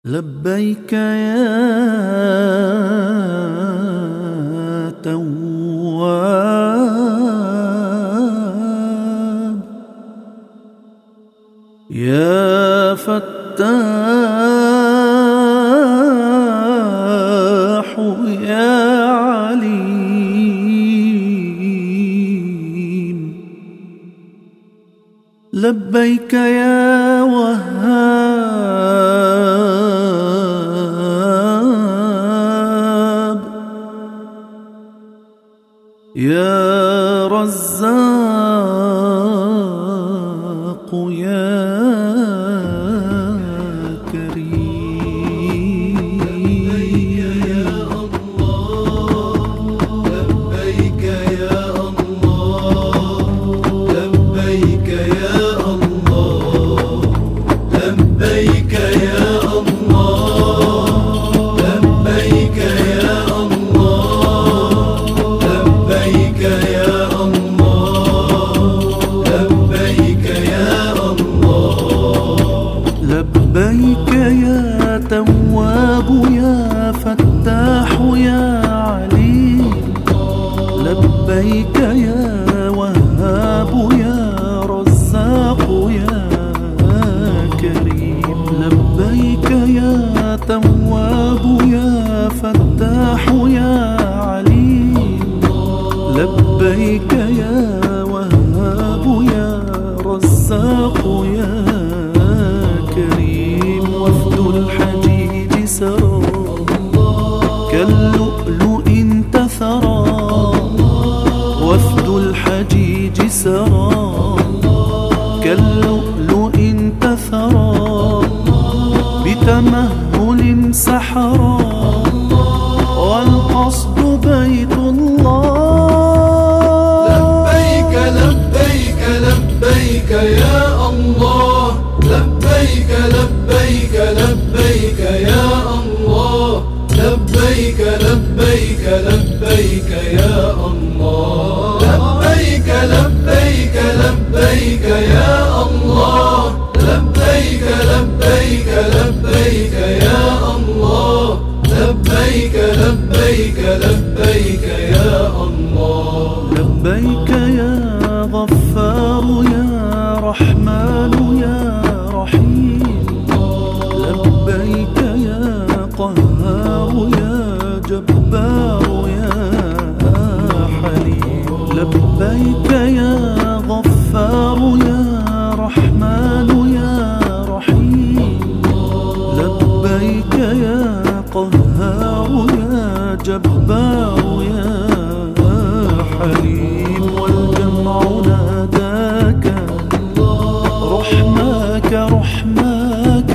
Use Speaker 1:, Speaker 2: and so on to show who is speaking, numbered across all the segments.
Speaker 1: لبيك يا تواب يا فتاح يا عليم. لبيك يا وهاب يا رزاق يا كريم.
Speaker 2: لبيك يا الله لبيك يا الله لبيك يا الله لبيك يا الله لبيك يا الله لبيك يا الله.
Speaker 1: لبيك يا تواب يا فتاح يا عليم. لبيك يا وهاب يا رزاق يا كريم. لبيك يا تواب يا فتاح يا عليم. لبيك يا وهاب يا رزاق يا كريم. وفد الحجيج سرى كاللؤلؤ انتثرى. وفد الحجيج سرى كاللؤلؤ انتثرى. بتمهل سحرا والقصد بيت الله.
Speaker 2: لبيك لبيك لبيك يا الله لبيك لبيك لبيك يا الله لبيك لبيك لبيك يا الله لبيك لبيك لبيك يا الله لبيك لبيك لبيك يا الله لبيك لبيك لبيك يا الله.
Speaker 1: لبيك يا غفار يا رحمن يا رحيم. لبيك يا قهار يا جبار يا حليم. لبيك يا غفار يا رحمن يا رحيم. لبيك يا قهار يا جبار يا حليم. والجمع ناداك رحماك رحماك.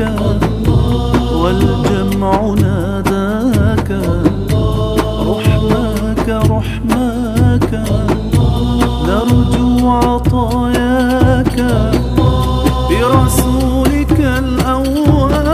Speaker 1: والجمع ناداك رحماك رحماك. نرجو عطاياك برسولك الأول.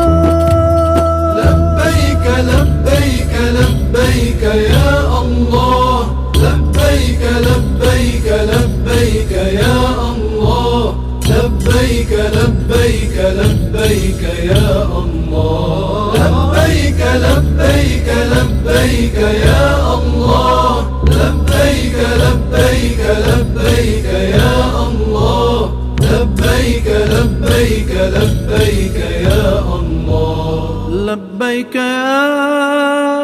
Speaker 2: لبيك لبيك لبيك يا الله لبيك لبيك لبيك يا الله لبيك لبيك لبيك يا الله لبيك لبيك لبيك يا الله لبيك لبيك لبيك يا الله لبيك لبيك لبيك يا الله.
Speaker 1: لبيك يا